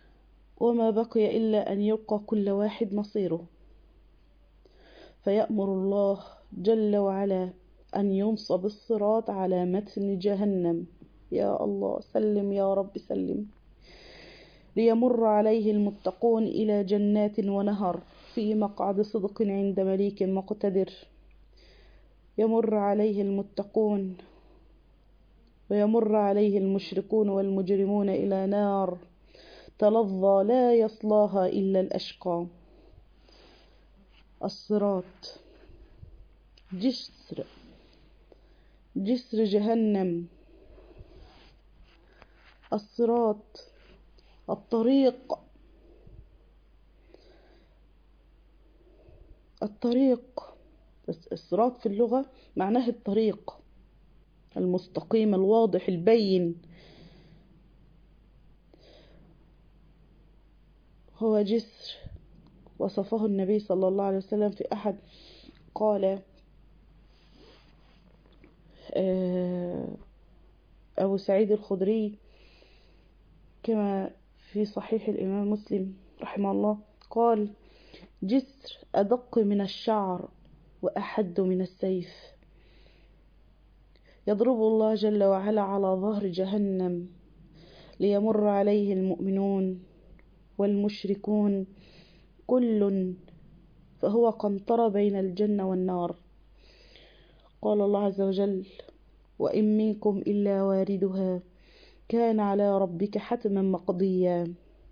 وما بقي إلا أن يلقى كل واحد مصيره، فيأمر الله جل وعلا أن ينصب الصراط على متن جهنم. يا الله سلم يا رب سلم. ليمر عليه المتقون إلى جنات ونهر في مقعد صدق عند مليك مقتدر. يمر عليه المتقون ويمر عليه المشركون والمجرمون إلى نار تلظى لا يصلاها إلا الأشقى. الصراط جسر جهنم. الصراط الطريق الصراط في اللغة معناه الطريق المستقيم الواضح البين. هو جسر وصفه النبي صلى الله عليه وسلم في أحد قال أبو سعيد الخدري كما في صحيح الإمام مسلم رحمه الله قال: جسر أدق من الشعر وأحد من السيف، يضرب الله جل وعلا على ظهر جهنم ليمر عليه المؤمنون والمشركون كل، فهو قنطرة بين الجنة والنار. قال الله عز وجل: وإن منكم إلا واردها كان على ربك حتما مقضيا.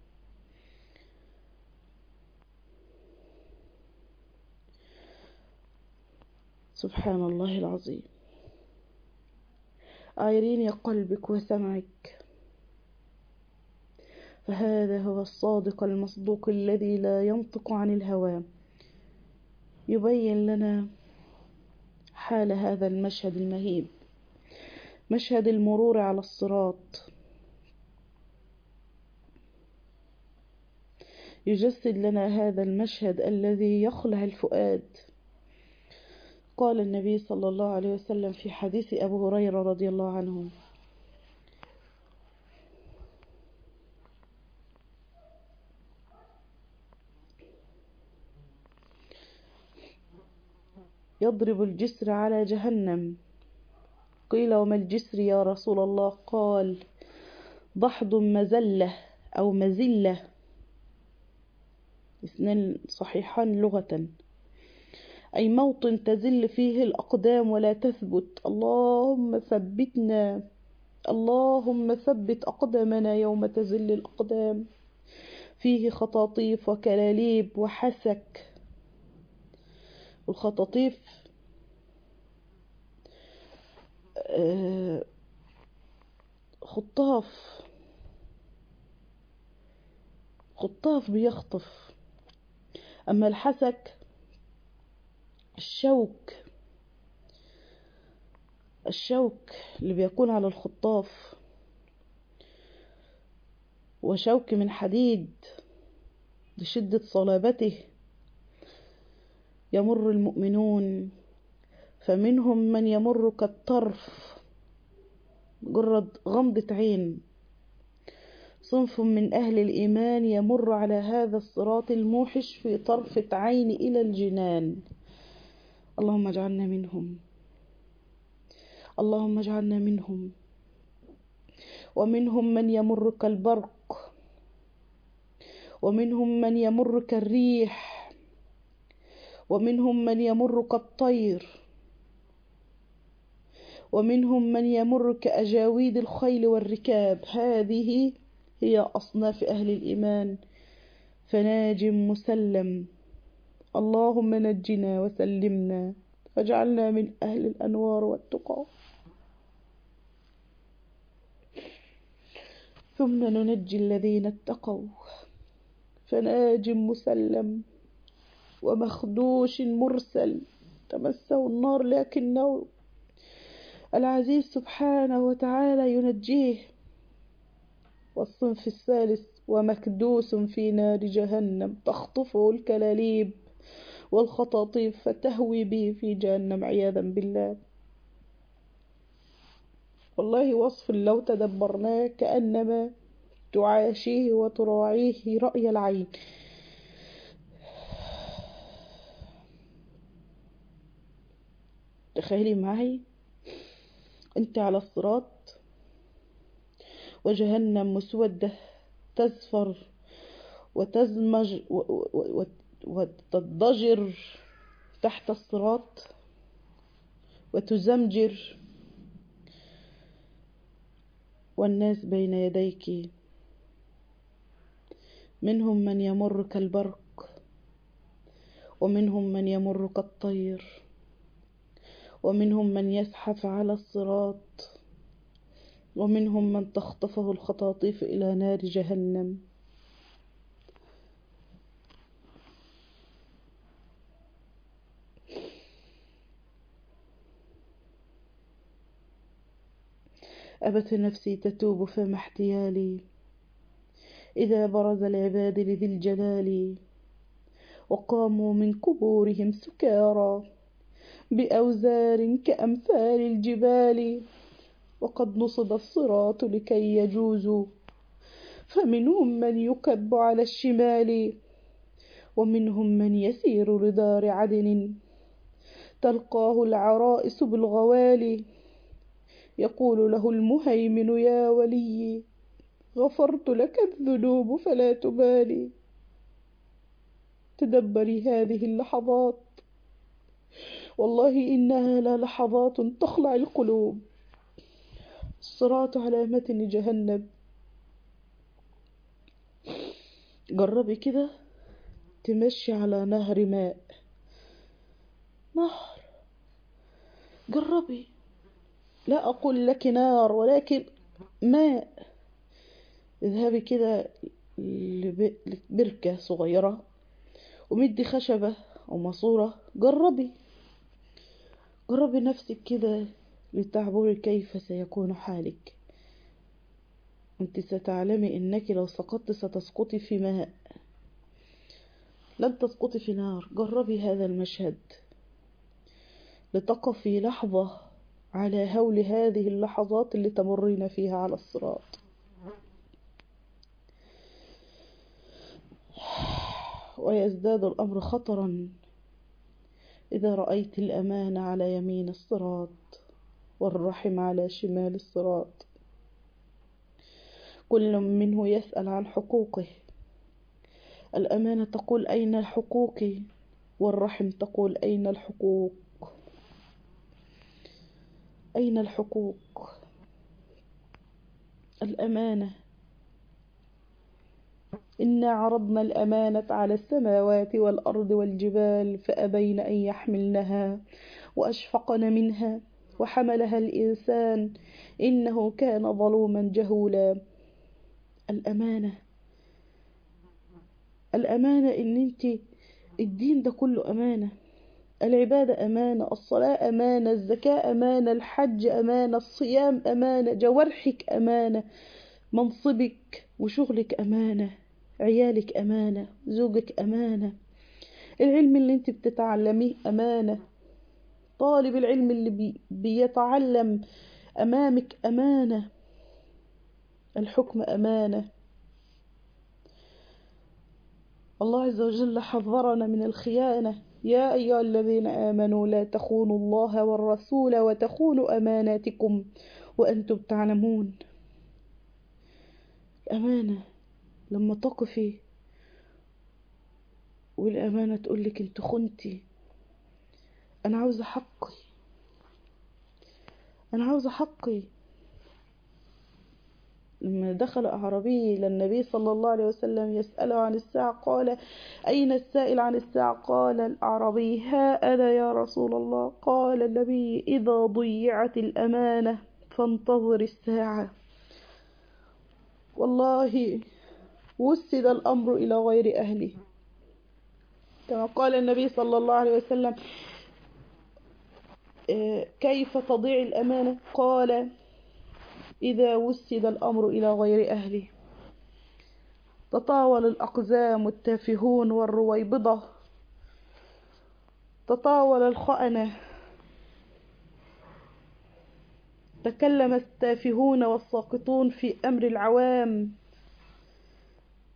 سبحان الله العظيم. أعيريني قلبك وسمعك، فهذا هو الصادق المصدوق الذي لا ينطق عن الهوى، يبين لنا حال هذا المشهد المهيب، مشهد المرور على الصراط. يجسد لنا هذا المشهد الذي يخلع الفؤاد. قال النبي صلى الله عليه وسلم في حديث أبو هريرة رضي الله عنه: يضرب الجسر على جهنم. قيل: وما الجسر يا رسول الله؟ قال: ضحض مزلة أو مزلة، اثنان صحيحان لغة، أي موطن تزل فيه الأقدام ولا تثبت. اللهم ثبتنا، اللهم ثبت أقدامنا يوم تزل الأقدام. فيه خطاطيف وكلاليب وحسك. الخطاطيف خطاف بيخطف. أما الحسك الشوك اللي بيكون على الخطاف، وشوك من حديد لشدة صلابته. يمر المؤمنون فمنهم من يمر كالطرف، مجرد غمضة عين. صنف من أهل الإيمان يمر على هذا الصراط الموحش في طرفة عين إلى الجنان. اللهم اجعلنا منهم، اللهم اجعلنا منهم. ومنهم من يمر كالبرق، ومنهم من يمر كالريح، ومنهم من يمر كالطير، ومنهم من يمر كأجاويد الخيل والركاب. هذه هي أصناف أهل الإيمان، فناج مسلم. اللهم نجنا وسلمنا واجعلنا من أهل الأنوار والتقى. ثم ننجي الذين اتقوا، فناج مسلم ومخدوش مرسل تمسه النار لكنه العزيز سبحانه وتعالى ينجيه. والصنف الثالث ومكدوس في نار جهنم تخطفه الكلاليب والخطاطيف فتهوي به في جهنم عياذا بالله. والله وصف لو تدبرناه كأنما تعاشيه وتراعيه رأي العين. تخيلي معي انت على الصراط وجهنم مسودة تزفر وتزمج وتضجر تحت الصراط وتزمجر، والناس بين يديك منهم من يمر كالبرق ومنهم من يمر كالطير ومنهم من يزحف على الصراط ومنهم من تخطفه الخطاطيف إلى نار جهنم. أبت نفسي تتوب فما احتيالي إذا برز العباد لذي الجلال وقاموا من قبورهم سكارى بأوزار كأمثال الجبال، وقد نصب الصراط لكي يجوزوا فمنهم من يكب على الشمال ومنهم من يسير لدار عدن تلقاه العرائس بالغوالي يقول له المهيمن يا ولي غفرت لك الذنوب فلا تبالي. تدبري هذه اللحظات، والله إنها للحظات تخلع القلوب. الصراط على متن جهنم. جربي كده تمشي على نهر ماء، نهر، جربي، لا أقول لك نار ولكن ماء. اذهبي كده لبركة صغيرة ومدي خشبة أو ماسورة، جربي نفسك كده لتعبري كيف سيكون حالك. أنت ستعلمي أنك لو سقطت ستسقطي في ماء، لن تسقطي في نار. جربي هذا المشهد لتقفي لحظة على هول هذه اللحظات اللي تمرين فيها على الصراط. ويزداد الأمر خطرا إذا رأيت الأمانة على يمين الصراط والرحم على شمال الصراط، كل منه يسأل عن حقوقه. الأمانة تقول أين حقوقي، والرحم تقول أين الحقوق. أين الحقوق؟ الأمانة. إنا عرضنا الأمانة على السماوات والأرض والجبال فأبين أن يحملنها وأشفقن منها وحملها الإنسان إنه كان ظلوما جهولا. الأمانة. الأمانة إن أنت الدين ده كله أمانة، العبادة أمانة، الصلاة أمانة، الزكاة أمانة، الحج أمانة، الصيام أمانة، جوارحك أمانة، منصبك وشغلك أمانة، عيالك أمانة، زوجك أمانة، العلم اللي انت بتتعلميه أمانة، طالب العلم اللي بيتعلم أمامك أمانة، الحكم أمانة. الله عز وجل حذرنا من الخيانة: يا أيها الذين آمنوا لا تخونوا الله والرسول وتخونوا أماناتكم وأنتم تعلمون. الأمانة لما تقفي والأمانة تقولك انت خنتي، أنا عاوزة حقي، أنا عاوزة حقي. لما دخل أعرابي إلى النبي صلى الله عليه وسلم يسأله عن الساعة قال: أين السائل عن الساعة؟ قال الأعرابي: ها أنا يا رسول الله. قال النبي: إذا ضيعت الأمانة فانتظر الساعة. والله وسد الأمر إلى غير أهله، كما قال النبي صلى الله عليه وسلم: كيف تضيع الأمانة؟ قال: إذا وسد الأمر إلى غير أهله. تطاول الأقزام والتافهون والرويبضة، تطاول الخأنة، تكلم التافهون والساقطون في أمر العوام،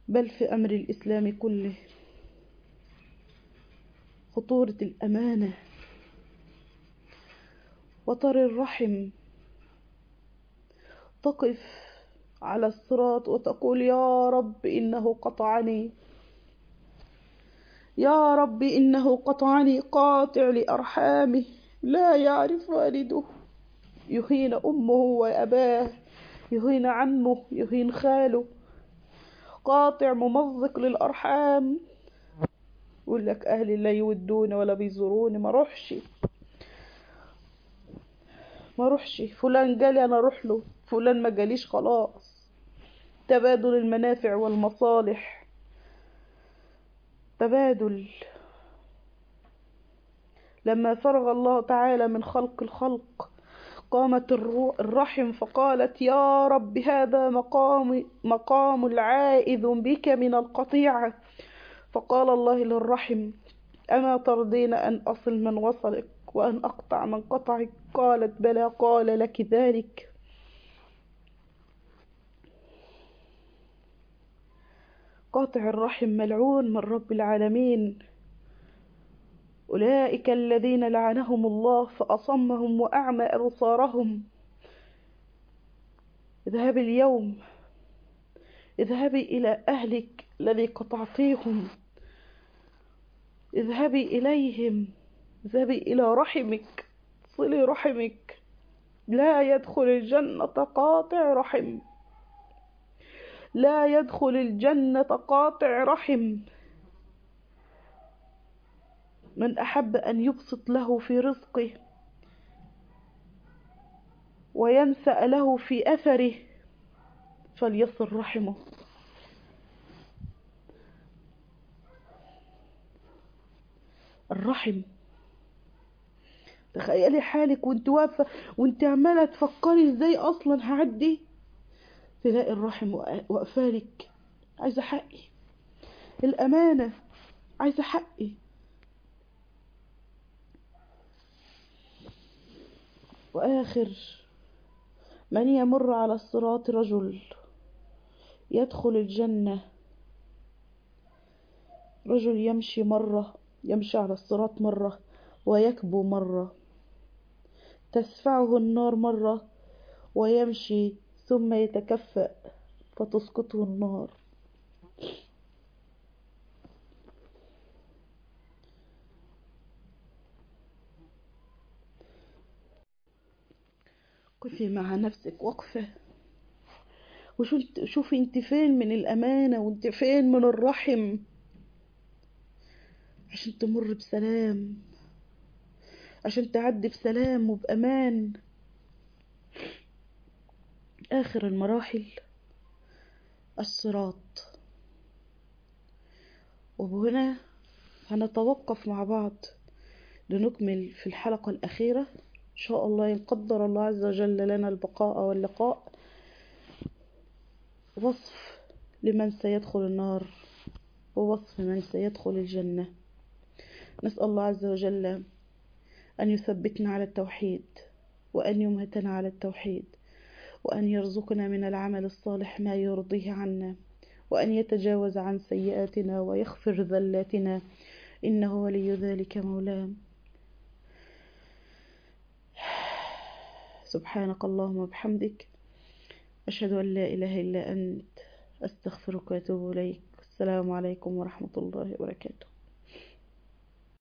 بل في أمر الإسلام كله. خطورة الأمانة وطر الرحم. تقف على الصراط وتقول يا رب إنه قطعني، يا رب إنه قطعني، قاطع لأرحامه لا يعرف والده، يهين أمه وأباه، يهين عمه، يهين خاله، قاطع ممزق للأرحام. يقول لك أهلي لا يودون ولا بيزوروني، ما روحش، فلان جالي أنا أروح له، فلان ما جاليش خلاص. تبادل المنافع والمصالح، تبادل. لما فرغ الله تعالى من خلق الخلق قامت الرحم فقالت يا رب هذا مقام العائذ بك من القطيعة. فقال الله للرحم أما ترضين أن أصل من وصلك وأن أقطع من قطعك؟ قالت بلى، قال لك ذلك. قاطع الرحم ملعون من رب العالمين. أولئك الذين لعنهم الله فأصمهم وأعمى أبصارهم. اذهبي اليوم، اذهبي إلى أهلك الذي قطعتيهم، اذهبي إليهم، اذهبي إلى رحمك، صلي رحمك. لا يدخل الجنة قاطع رحم، لا يدخل الجنة قاطع رحم. من أحب أن يبسط له في رزقه وينسأ له في أثره فليصل رحمه. الرحم. تخيلي حالك وانت واقفة وانت عمالة تفكري ازاي اصلا هعدي، تلاقي الرحم واقفالك عايزة حقي، الأمانة عايزة حقي. وآخر من يمر على الصراط رجل يدخل الجنة، رجل يمشي مرة، يمشي على الصراط مرة ويكبو مرة، تسفعه النار مرة ويمشي ثم يتكفأ فتسقطه النار. قفي مع نفسك وقفة وشوفي انت فين من الأمانة وانت فين من الرحم عشان تمر بسلام، عشان تعدي بسلام وبأمان. آخر المراحل الصراط. وهنا هنتوقف مع بعض لنكمل في الحلقة الأخيرة إن شاء الله، إن قدر الله عز وجل لنا البقاء واللقاء، وصف لمن سيدخل النار ووصف من سيدخل الجنة. نسأل الله عز وجل أن يثبتنا على التوحيد، وأن يمهتنا على التوحيد، وأن يرزقنا من العمل الصالح ما يرضيه عنا، وأن يتجاوز عن سيئاتنا ويغفر ذلاتنا، إنه ولي ذلك مولاه. سبحانك اللهم وبحمدك، أشهد أن لا إله إلا أنت، أستغفرك وأتوب إليك. السلام عليكم ورحمة الله وبركاته.